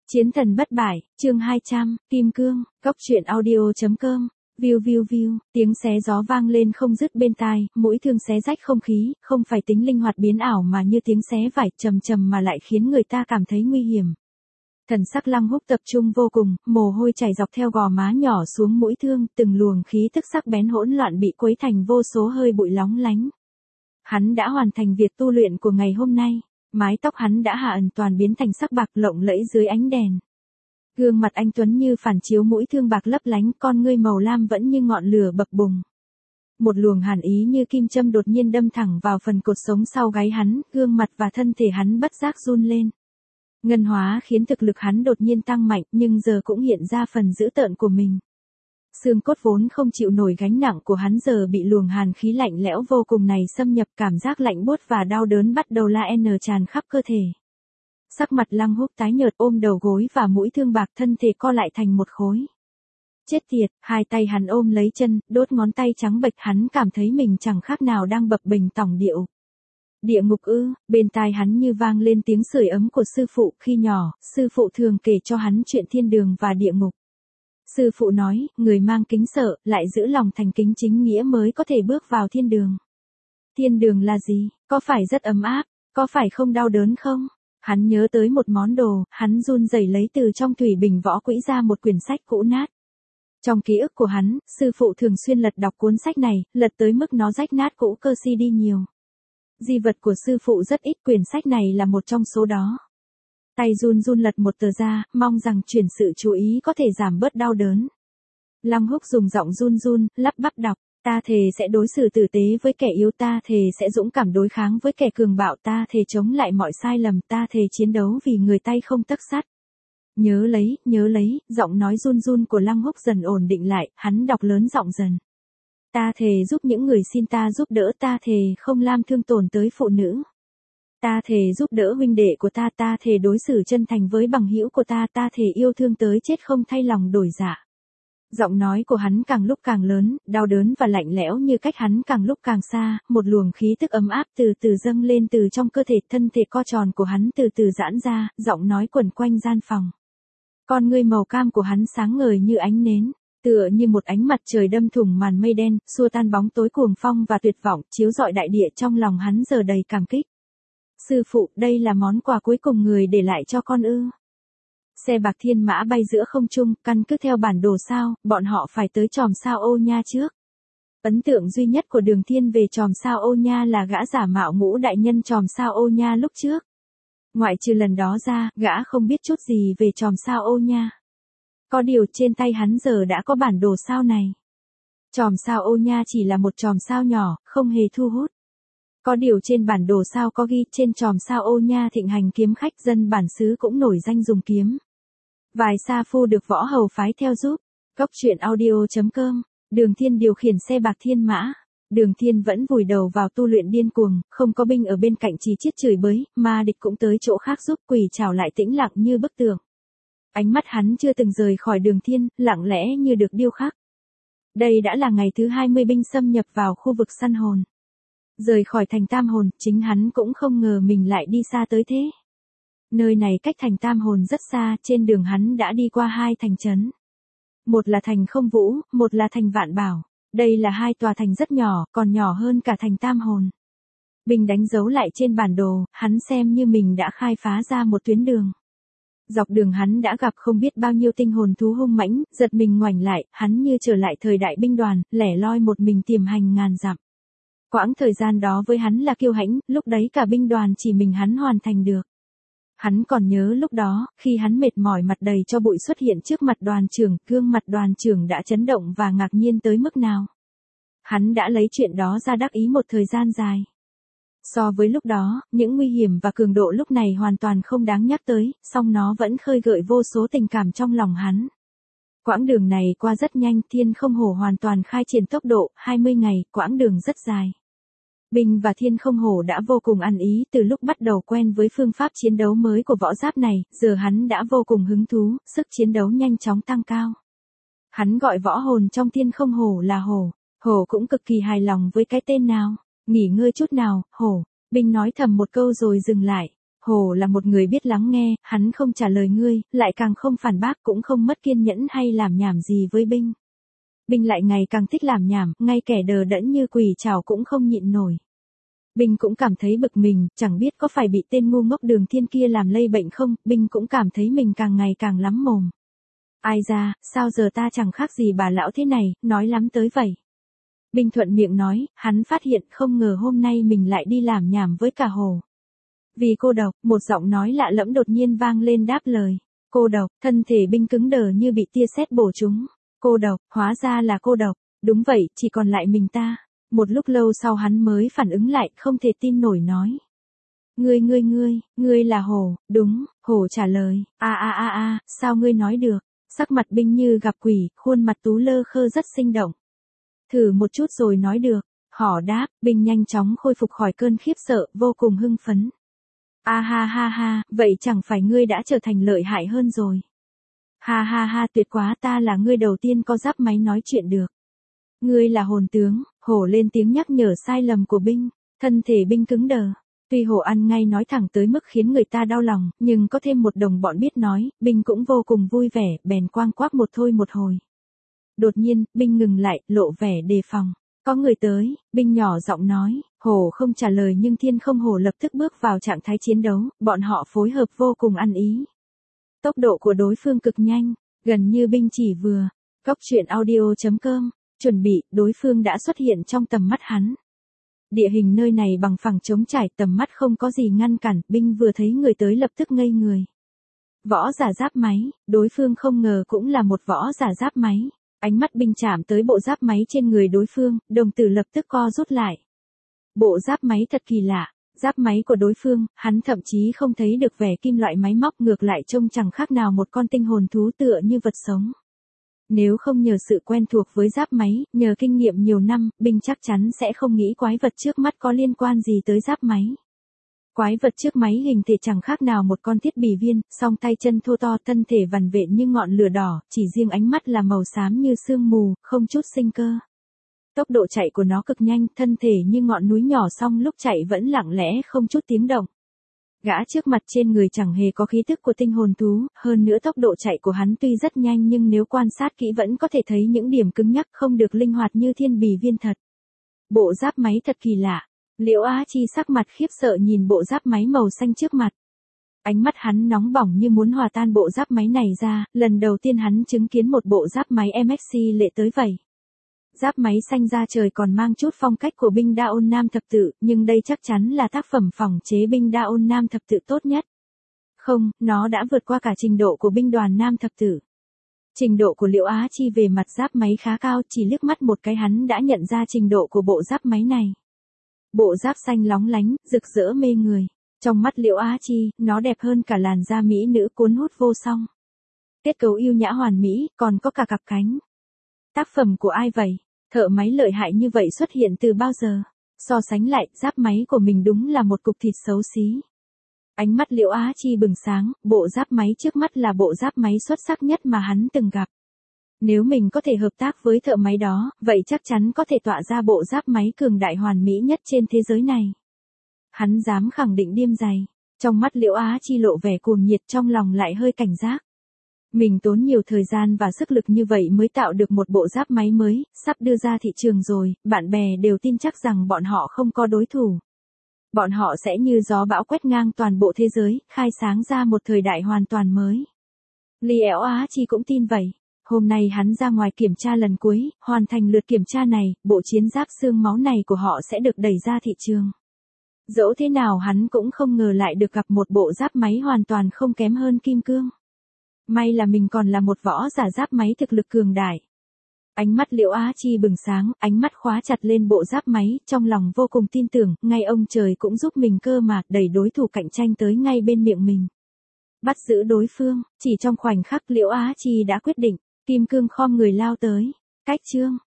Chiến thần bất bại, chương 200, Kim Cương, Góc truyện audio.com, view, tiếng xé gió vang lên không dứt bên tai, mũi thương xé rách không khí, không phải tính linh hoạt biến ảo mà như tiếng xé vải trầm trầm mà lại khiến người ta cảm thấy nguy hiểm. Thần sắc Lăng Húc tập trung vô cùng, mồ hôi chảy dọc theo gò má nhỏ xuống mũi thương, từng luồng khí tức sắc bén hỗn loạn bị quấy thành vô số hơi bụi lóng lánh. Hắn đã hoàn thành việc tu luyện của ngày hôm nay. Mái tóc hắn đã hạ ẩn toàn biến thành sắc bạc lộng lẫy dưới ánh đèn. Gương mặt anh tuấn như phản chiếu mũi thương bạc lấp lánh, con ngươi màu lam vẫn như ngọn lửa bập bùng. Một luồng hàn ý như kim châm đột nhiên đâm thẳng vào phần cột sống sau gáy hắn, gương mặt và thân thể hắn bất giác run lên. Ngân hóa khiến thực lực hắn đột nhiên tăng mạnh, nhưng giờ cũng hiện ra phần dữ tợn của mình. Xương cốt vốn không chịu nổi gánh nặng của hắn giờ bị luồng hàn khí lạnh lẽo vô cùng này xâm nhập, cảm giác lạnh buốt và đau đớn bắt đầu tràn khắp cơ thể. Sắc mặt Lăng Húc tái nhợt ôm đầu gối và mũi thương bạc, thân thể co lại thành một khối. Chết tiệt, hai tay hắn ôm lấy chân, đốt ngón tay trắng bệch, hắn cảm thấy mình chẳng khác nào đang bập bềnh tòng điệu. Địa ngục ư? Bên tai hắn như vang lên tiếng sưởi ấm của sư phụ khi nhỏ, sư phụ thường kể cho hắn chuyện thiên đường và địa ngục. Sư phụ nói, người mang kính sợ, lại giữ lòng thành kính chính nghĩa mới có thể bước vào thiên đường. Thiên đường là gì? Có phải rất ấm áp? Có phải không đau đớn không? Hắn nhớ tới một món đồ, hắn run rẩy lấy từ trong thủy bình võ quỹ ra một quyển sách cũ nát. Trong ký ức của hắn, sư phụ thường xuyên lật đọc cuốn sách này, lật tới mức nó rách nát cũ cơ CD nhiều. Di vật của sư phụ rất ít, quyển sách này là một trong số đó. Tay run run lật một tờ ra, mong rằng chuyển sự chú ý có thể giảm bớt đau đớn. Lăng Húc dùng giọng run run, lắp bắp đọc, ta thề sẽ đối xử tử tế với kẻ yếu, ta thề sẽ dũng cảm đối kháng với kẻ cường bạo, ta thề chống lại mọi sai lầm, ta thề chiến đấu vì người tay không tấc sắt. Nhớ lấy, giọng nói run run của Lăng Húc dần ổn định lại, hắn đọc lớn giọng dần. Ta thề giúp những người xin ta giúp đỡ, ta thề không làm thương tổn tới phụ nữ. Ta thề giúp đỡ huynh đệ của ta, ta thề đối xử chân thành với bằng hữu của ta, ta thề yêu thương tới chết không thay lòng đổi dạ. Giọng nói của hắn càng lúc càng lớn, đau đớn và lạnh lẽo như cách hắn càng lúc càng xa, một luồng khí tức ấm áp từ từ dâng lên từ trong cơ thể, thân thể co tròn của hắn từ từ giãn ra, giọng nói quẩn quanh gian phòng. Con ngươi màu cam của hắn sáng ngời như ánh nến, tựa như một ánh mặt trời đâm thủng màn mây đen, xua tan bóng tối cuồng phong và tuyệt vọng, chiếu rọi đại địa. Trong lòng hắn giờ đầy cảm kích. Sư phụ, đây là món quà cuối cùng người để lại cho con ư? Xe bạc thiên mã bay giữa không trung, căn cứ theo bản đồ sao, bọn họ phải tới chòm sao Ô Nha trước. Ấn tượng duy nhất của Đường Thiên về chòm sao Ô Nha là gã giả mạo Ngũ đại nhân chòm sao Ô Nha lúc trước. Ngoại trừ lần đó ra, gã không biết chút gì về chòm sao Ô Nha. Có điều trên tay hắn giờ đã có bản đồ sao này. Chòm sao Ô Nha chỉ là một chòm sao nhỏ, không hề thu hút. Có điều trên bản đồ sao có ghi, trên chòm sao Ô Nha thịnh hành kiếm khách, dân bản xứ cũng nổi danh dùng kiếm. Vài sa phu được võ hầu phái theo giúp. Góc truyện audio.com, Đường Thiên điều khiển xe bạc thiên mã. Đường Thiên vẫn vùi đầu vào tu luyện điên cuồng, không có binh ở bên cạnh chỉ chiết chửi bới, ma địch cũng tới chỗ khác giúp, quỷ trảo lại tĩnh lặng như bức tường. Ánh mắt hắn chưa từng rời khỏi Đường Thiên, lặng lẽ như được điêu khắc. Đây đã là ngày thứ 20 binh xâm nhập vào khu vực săn hồn. Rời khỏi thành Tam Hồn, chính hắn cũng không ngờ mình lại đi xa tới thế. Nơi này cách thành Tam Hồn rất xa, trên đường hắn đã đi qua hai thành trấn. Một là thành Không Vũ, một là thành Vạn Bảo. Đây là hai tòa thành rất nhỏ, còn nhỏ hơn cả thành Tam Hồn. Binh đánh dấu lại trên bản đồ, hắn xem như mình đã khai phá ra một tuyến đường. Dọc đường hắn đã gặp không biết bao nhiêu tinh hồn thú hung mãnh, giật mình ngoảnh lại, hắn như trở lại thời đại binh đoàn, lẻ loi một mình tiềm hành ngàn dặm. Quãng thời gian đó với hắn là kiêu hãnh, lúc đấy cả binh đoàn chỉ mình hắn hoàn thành được. Hắn còn nhớ lúc đó, khi hắn mệt mỏi mặt đầy cho bụi xuất hiện trước mặt đoàn trưởng, gương mặt đoàn trưởng đã chấn động và ngạc nhiên tới mức nào. Hắn đã lấy chuyện đó ra đắc ý một thời gian dài. So với lúc đó, những nguy hiểm và cường độ lúc này hoàn toàn không đáng nhắc tới, song nó vẫn khơi gợi vô số tình cảm trong lòng hắn. Quãng đường này qua rất nhanh, Thiên Không Hổ hoàn toàn khai triển tốc độ, 20 ngày, quãng đường rất dài. Binh và Thiên Không Hổ đã vô cùng ăn ý từ lúc bắt đầu quen với phương pháp chiến đấu mới của võ giáp này, giờ hắn đã vô cùng hứng thú, sức chiến đấu nhanh chóng tăng cao. Hắn gọi võ hồn trong Thiên Không Hổ là Hổ, Hổ cũng cực kỳ hài lòng với cái tên nào. Nghỉ ngơi chút nào, Hổ, Binh nói thầm một câu rồi dừng lại. Hổ là một người biết lắng nghe, hắn không trả lời ngươi, lại càng không phản bác cũng không mất kiên nhẫn hay làm nhảm gì với Binh. Binh lại ngày càng thích làm nhảm, ngay kẻ đờ đẫn như quỷ trảo cũng không nhịn nổi. Binh cũng cảm thấy bực mình, chẳng biết có phải bị tên ngu ngốc Đường Thiên kia làm lây bệnh không, Binh cũng cảm thấy mình càng ngày càng lắm mồm. Ai ra, sao giờ ta chẳng khác gì bà lão thế này, nói lắm tới vậy. Binh thuận miệng nói, hắn phát hiện không ngờ hôm nay mình lại đi làm nhảm với cả Hồ. Vì cô độc, một giọng nói lạ lẫm đột nhiên vang lên đáp lời. Cô độc, thân thể Binh cứng đờ như bị tia sét bổ trúng. Cô độc, hóa ra là cô độc. Đúng vậy, chỉ còn lại mình ta. Một lúc lâu sau hắn mới phản ứng lại, không thể tin nổi nói. Ngươi là Hồ, đúng, Hồ trả lời. Sao ngươi nói được? Sắc mặt Binh như gặp quỷ, khuôn mặt tú lơ khơ rất sinh động. Thử một chút rồi nói được. Họ đáp, Binh nhanh chóng khôi phục khỏi cơn khiếp sợ, vô cùng hưng phấn. Vậy chẳng phải ngươi đã trở thành lợi hại hơn rồi. Tuyệt quá, ta là ngươi đầu tiên có giáp máy nói chuyện được. Ngươi là hồn tướng, Hổ lên tiếng nhắc nhở sai lầm của Binh, thân thể Binh cứng đờ. Tuy Hổ ăn ngay nói thẳng tới mức khiến người ta đau lòng, nhưng có thêm một đồng bọn biết nói, Binh cũng vô cùng vui vẻ, bèn quang quác một thôi một hồi. Đột nhiên, Binh ngừng lại, lộ vẻ đề phòng. Có người tới, Binh nhỏ giọng nói, Hổ không trả lời nhưng Thiên Không Hổ lập tức bước vào trạng thái chiến đấu, bọn họ phối hợp vô cùng ăn ý. Tốc độ của đối phương cực nhanh, gần như Binh chỉ vừa. Cóc truyện audio.com, chuẩn bị, đối phương đã xuất hiện trong tầm mắt hắn. Địa hình nơi này bằng phẳng trống trải, tầm mắt không có gì ngăn cản, Binh vừa thấy người tới lập tức ngây người. Võ giả giáp máy, đối phương không ngờ cũng là một võ giả giáp máy. Ánh mắt Binh chạm tới bộ giáp máy trên người đối phương, đồng tử lập tức co rút lại. Bộ giáp máy thật kỳ lạ, giáp máy của đối phương, hắn thậm chí không thấy được vẻ kim loại máy móc, ngược lại trông chẳng khác nào một con tinh hồn thú tựa như vật sống. Nếu không nhờ sự quen thuộc với giáp máy, nhờ kinh nghiệm nhiều năm, Binh chắc chắn sẽ không nghĩ quái vật trước mắt có liên quan gì tới giáp máy. Quái vật trước máy hình thể chẳng khác nào một con thiết bị viên, song tay chân thô to, thân thể vằn vện như ngọn lửa đỏ, chỉ riêng ánh mắt là màu xám như sương mù, không chút sinh cơ. Tốc độ chạy của nó cực nhanh, thân thể như ngọn núi nhỏ, song lúc chạy vẫn lặng lẽ không chút tiếng động. Gã trước mặt trên người chẳng hề có khí tức của tinh hồn thú, hơn nữa tốc độ chạy của hắn tuy rất nhanh nhưng nếu quan sát kỹ vẫn có thể thấy những điểm cứng nhắc không được linh hoạt như thiên bì viên thật. Bộ giáp máy thật kỳ lạ. Liễu Á Chi sắc mặt khiếp sợ nhìn bộ giáp máy màu xanh trước mặt. Ánh mắt hắn nóng bỏng như muốn hòa tan bộ giáp máy này ra, lần đầu tiên hắn chứng kiến một bộ giáp máy MXC lệ tới vậy. Giáp máy xanh da trời còn mang chút phong cách của binh đa ôn nam thập tự, nhưng đây chắc chắn là tác phẩm phòng chế binh đa ôn nam thập tự tốt nhất. Không, nó đã vượt qua cả trình độ của binh đoàn nam thập tự. Trình độ của Liễu Á Chi về mặt giáp máy khá cao, chỉ liếc mắt một cái hắn đã nhận ra trình độ của bộ giáp máy này. Bộ giáp xanh lóng lánh, rực rỡ mê người. Trong mắt Liễu Á Chi, nó đẹp hơn cả làn da mỹ nữ cuốn hút vô song. Kết cấu yêu nhã hoàn mỹ, còn có cả cặp cánh. Tác phẩm của ai vậy? Thợ máy lợi hại như vậy xuất hiện từ bao giờ? So sánh lại, giáp máy của mình đúng là một cục thịt xấu xí. Ánh mắt Liễu Á Chi bừng sáng, bộ giáp máy trước mắt là bộ giáp máy xuất sắc nhất mà hắn từng gặp. Nếu mình có thể hợp tác với thợ máy đó, vậy chắc chắn có thể tọa ra bộ giáp máy cường đại hoàn mỹ nhất trên thế giới này. Hắn dám khẳng định điềm dày. Trong mắt Liễu Á Chi lộ vẻ cuồng nhiệt, trong lòng lại hơi cảnh giác. Mình tốn nhiều thời gian và sức lực như vậy mới tạo được một bộ giáp máy mới, sắp đưa ra thị trường rồi, bạn bè đều tin chắc rằng bọn họ không có đối thủ. Bọn họ sẽ như gió bão quét ngang toàn bộ thế giới, khai sáng ra một thời đại hoàn toàn mới. Liễu Á Chi cũng tin vậy. Hôm nay hắn ra ngoài kiểm tra lần cuối, hoàn thành lượt kiểm tra này, bộ chiến giáp xương máu này của họ sẽ được đẩy ra thị trường. Dẫu thế nào hắn cũng không ngờ lại được gặp một bộ giáp máy hoàn toàn không kém hơn kim cương. May là mình còn là một võ giả giáp máy thực lực cường đại. Ánh mắt Liễu Á Chi bừng sáng, ánh mắt khóa chặt lên bộ giáp máy, trong lòng vô cùng tin tưởng, ngay ông trời cũng giúp mình cơ mà, đẩy đối thủ cạnh tranh tới ngay bên miệng mình. Bắt giữ đối phương, chỉ trong khoảnh khắc Liễu Á Chi đã quyết định, kim cương khom người lao tới. Cách chương